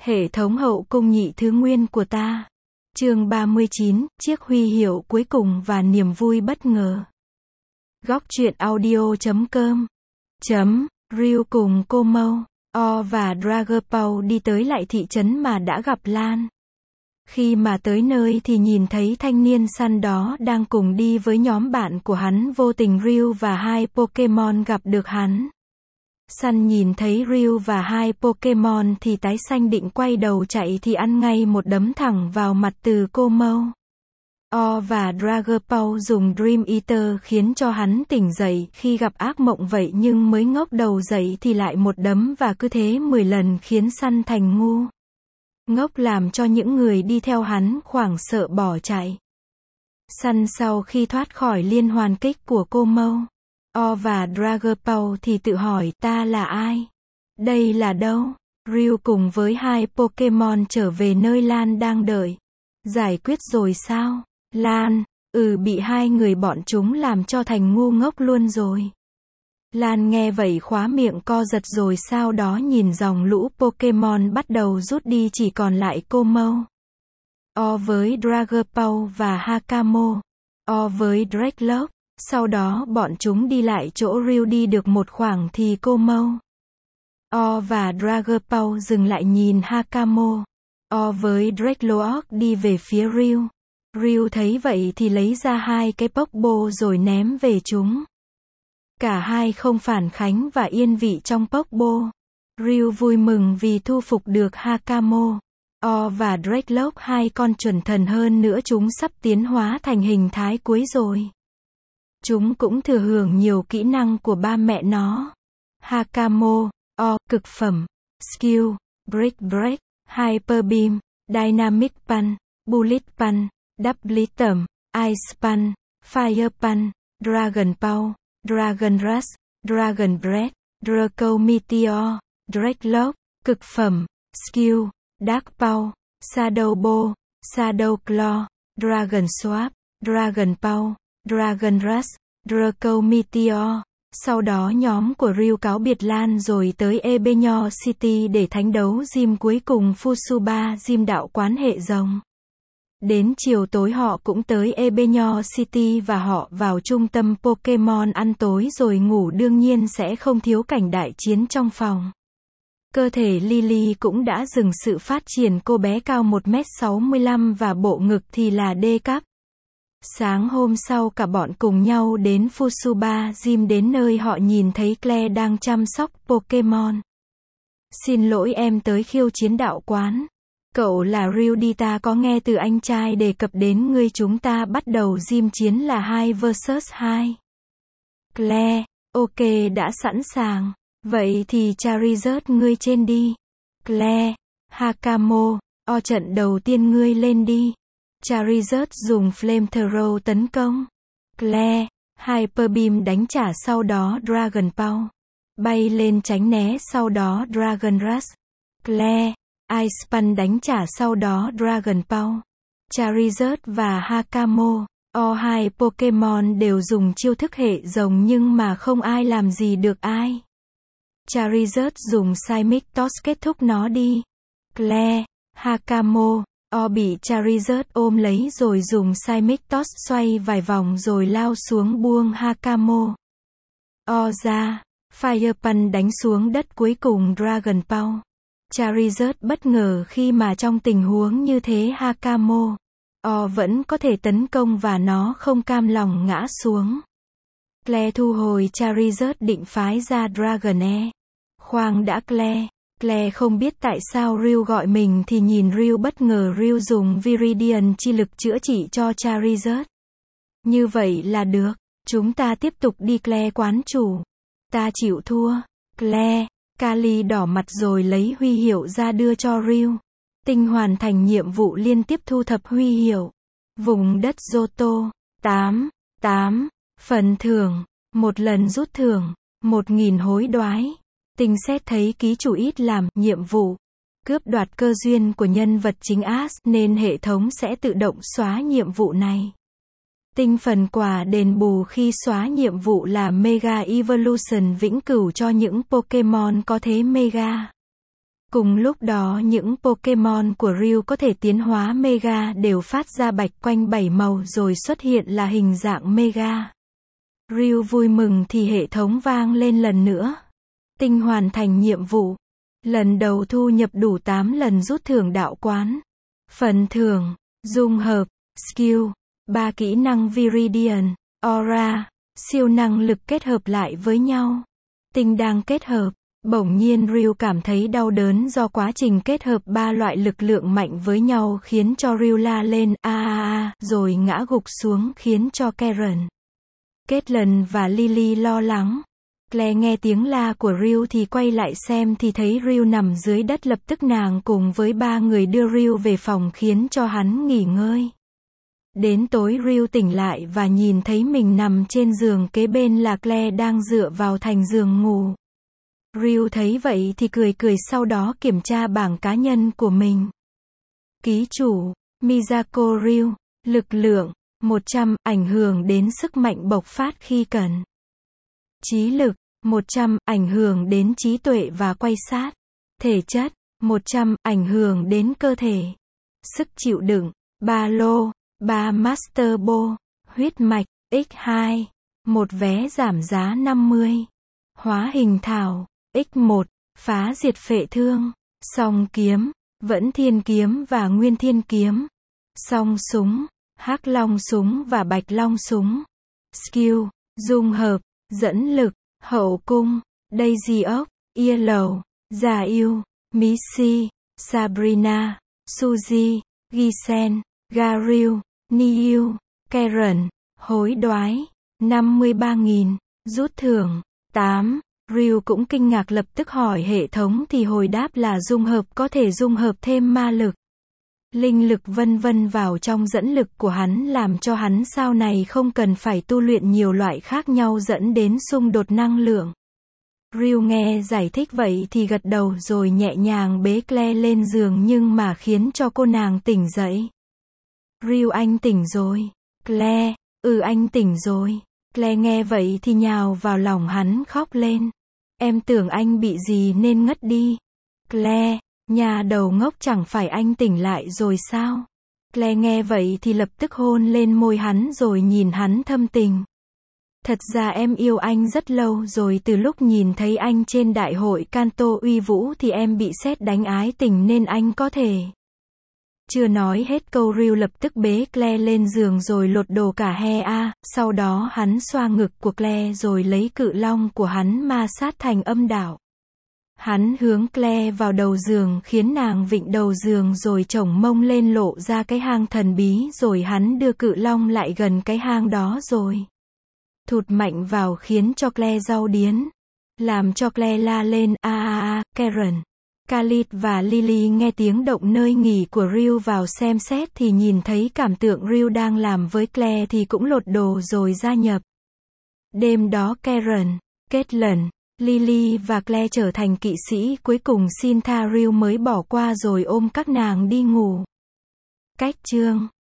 Hệ thống hậu cung nhị thứ nguyên của ta. Chương 39, chiếc huy hiệu cuối cùng và niềm vui bất ngờ. Góc truyện audio.com Ryu cùng cô Mâu, O và Dragapau đi tới lại thị trấn mà đã gặp Lan. Khi mà tới nơi thì nhìn thấy thanh niên săn đó đang cùng đi với nhóm bạn của hắn, vô tình Ryu và hai Pokemon gặp được hắn. Săn nhìn thấy Ryu và hai Pokemon thì tái xanh định quay đầu chạy thì ăn ngay một đấm thẳng vào mặt từ cô Mâu. O và Dragapau dùng Dream Eater khiến cho hắn tỉnh dậy khi gặp ác mộng vậy, nhưng mới ngóc đầu dậy thì lại một đấm và cứ thế 10 lần khiến Săn thành ngu ngốc, làm cho những người đi theo hắn hoảng sợ bỏ chạy. Săn sau khi thoát khỏi liên hoàn kích của cô Mâu, O và Dragapau thì tự hỏi, ta là ai? Đây là đâu? Ryu cùng với hai Pokemon trở về nơi Lan đang đợi. Giải quyết rồi sao? Lan, bị hai người bọn chúng làm cho thành ngu ngốc luôn rồi. Lan nghe vậy khóa miệng co giật rồi sau đó nhìn dòng lũ Pokemon bắt đầu rút đi, chỉ còn lại cô Mâu, O với Dragapau và Hakamo, O với Drake. Sau đó bọn chúng đi lại chỗ Ryu đi được một khoảng thì cô Mâu, O và Dragapau dừng lại nhìn Hakamo, O với Drake đi về phía Ryu. Ryu thấy vậy thì lấy ra hai cái Pokeball rồi ném về chúng. Cả hai không phản kháng và yên vị trong Pokeball. Ryu vui mừng vì thu phục được Hakamo, O và Drake, hai con chuẩn thần, hơn nữa chúng sắp tiến hóa thành hình thái cuối rồi. Chúng cũng thừa hưởng nhiều kỹ năng của ba mẹ nó. Hakamo, O, cực phẩm, Skill, Break, Hyper Beam, Dynamic Punch, Bullet Punch, Double Thumb, Ice Punch, Fire Punch, Dragon Pulse, Dragon Rush, Dragon Breath, Draco Meteor, Drake, cực phẩm, Skill, Dark Pulse, Shadow Ball, Shadow Claw, Dragon Swap, Dragon Pulse, Dragon Rush, Draco Meteor. Sau đó nhóm của Ryu cáo biệt Lan rồi tới Ebenyo City để thánh đấu gym cuối cùng Fusuba Gym đạo quán hệ rồng. Đến chiều tối họ cũng tới Ebenyo City và họ vào trung tâm Pokemon ăn tối rồi ngủ, đương nhiên sẽ không thiếu cảnh đại chiến trong phòng. Cơ thể Lily cũng đã dừng sự phát triển, cô bé cao 1m65 và bộ ngực thì là D cấp. Sáng hôm sau cả bọn cùng nhau đến Fusuba Gym, đến nơi họ nhìn thấy Claire đang chăm sóc Pokemon. Xin lỗi, em tới khiêu chiến đạo quán. Cậu là Ryu đi, ta có nghe từ anh trai đề cập đến ngươi, chúng ta bắt đầu gym chiến là 2 vs 2. Claire, ok, đã sẵn sàng. Vậy thì Charizard ngươi trên đi. Claire, Hakamo, O trận đầu tiên ngươi lên đi. Charizard dùng Flamethrower tấn công. Claire, Hyper Beam đánh trả, sau đó Dragon Pulse bay lên tránh né, sau đó Dragon Rush. Claire, Ice Punch đánh trả, sau đó Dragon Pulse. Charizard và Hakamo, O, hai Pokemon đều dùng chiêu thức hệ rồng nhưng mà không ai làm gì được ai. Charizard dùng Seismic Toss kết thúc nó đi. Claire, Hakamo, O bị Charizard ôm lấy rồi dùng Seismic Toss xoay vài vòng rồi lao xuống buông Hakamo, O ra. Fire Punch đánh xuống đất, cuối cùng Dragon Pulse. Charizard bất ngờ khi mà trong tình huống như thế Hakamo, O vẫn có thể tấn công và nó không cam lòng ngã xuống. Claire thu hồi Charizard định phái ra Dragonair. Khoan đã Claire không biết tại sao Ryu gọi mình thì nhìn Ryu, bất ngờ Ryu dùng Viridian chi lực chữa trị cho Charizard. Như vậy là được, chúng ta tiếp tục đi. Claire quán chủ. Ta chịu thua. Claire, Kali đỏ mặt rồi lấy huy hiệu ra đưa cho Ryu. Tinh hoàn thành nhiệm vụ liên tiếp thu thập huy hiệu. Vùng đất Johto. 8 phần thưởng. Một lần rút thưởng. 1000 hối đoái. Tinh xét thấy ký chủ ít làm nhiệm vụ cướp đoạt cơ duyên của nhân vật chính Ash nên hệ thống sẽ tự động xóa nhiệm vụ này. Tinh phần quà đền bù khi xóa nhiệm vụ là Mega Evolution vĩnh cửu cho những Pokemon có thế Mega. Cùng lúc đó những Pokémon của Ryu có thể tiến hóa Mega đều phát ra bạch quanh 7 màu rồi xuất hiện là hình dạng Mega. Ryu vui mừng thì hệ thống vang lên lần nữa. Tinh hoàn thành nhiệm vụ. Lần đầu thu nhập đủ 8 lần rút thưởng đạo quán. Phần thưởng, dung hợp, skill, 3 kỹ năng Viridian, Aura, siêu năng lực kết hợp lại với nhau. Tinh đang kết hợp. Bỗng nhiên Ryu cảm thấy đau đớn do quá trình kết hợp 3 loại lực lượng mạnh với nhau khiến cho Ryu la lên rồi ngã gục xuống khiến cho Karen, Caitlyn và Lily lo lắng. Claire nghe tiếng la của Ryu thì quay lại xem thì thấy Ryu nằm dưới đất, lập tức nàng cùng với 3 người đưa Ryu về phòng khiến cho hắn nghỉ ngơi. Đến tối Ryu tỉnh lại và nhìn thấy mình nằm trên giường, kế bên là Claire đang dựa vào thành giường ngủ. Ryu thấy vậy thì cười cười, sau đó kiểm tra bảng cá nhân của mình. Ký chủ, Miyako Ryu, lực lượng, 100, ảnh hưởng đến sức mạnh bộc phát khi cần. Trí lực, 100, ảnh hưởng đến trí tuệ và quay sát. Thể chất, 100, ảnh hưởng đến cơ thể. Sức chịu đựng, 3 lô, 3 Master Ball, huyết mạch, X2, 1 vé giảm giá 50. Hóa hình thảo, X1, phá diệt phệ thương, song kiếm, vẫn thiên kiếm và nguyên thiên kiếm, song súng, hắc long súng và bạch long súng. Skill, dung hợp, dẫn lực, hậu cung, Daisy Oak, Yellow, Già yêu, Missy, Sabrina, Suzy, Gisen, Garil, Niu, Karen, hối đoái, 53.000, rút thưởng, 8. Ryu cũng kinh ngạc, lập tức hỏi hệ thống thì hồi đáp là dung hợp, có thể dung hợp thêm ma lực, linh lực vân vân vào trong dẫn lực của hắn, làm cho hắn sau này không cần phải tu luyện nhiều loại khác nhau dẫn đến xung đột năng lượng. Ryu nghe giải thích vậy thì gật đầu rồi nhẹ nhàng bế Claire lên giường, nhưng mà khiến cho cô nàng tỉnh dậy. Ryu, anh tỉnh rồi. Claire, anh tỉnh rồi. Claire nghe vậy thì nhào vào lòng hắn khóc lên. Em tưởng anh bị gì nên ngất đi. Claire, nhà đầu ngốc, chẳng phải anh tỉnh lại rồi sao? Claire nghe vậy thì lập tức hôn lên môi hắn rồi nhìn hắn thâm tình. Thật ra em yêu anh rất lâu rồi, từ lúc nhìn thấy anh trên đại hội Kanto uy vũ thì em bị sét đánh ái tình nên anh có thể. Chưa nói hết câu Ryu lập tức bế Claire lên giường rồi lột đồ cả sau đó hắn xoa ngực của Claire rồi lấy cự long của hắn ma sát thành âm đạo. Hắn hướng Claire vào đầu giường khiến nàng vịn đầu giường rồi chổng mông lên lộ ra cái hang thần bí, rồi hắn đưa cự long lại gần cái hang đó rồi thụt mạnh vào khiến cho Claire rau điến, làm cho Claire la lên Karen, Khalid và Lily nghe tiếng động nơi nghỉ của Ryu vào xem xét thì nhìn thấy cảm tượng Ryu đang làm với Claire thì cũng lột đồ rồi gia nhập. Đêm đó Karen, Caitlyn, Lily và Claire trở thành kỵ sĩ cuối cùng, xin tha Ryu mới bỏ qua rồi ôm các nàng đi ngủ. Cách chương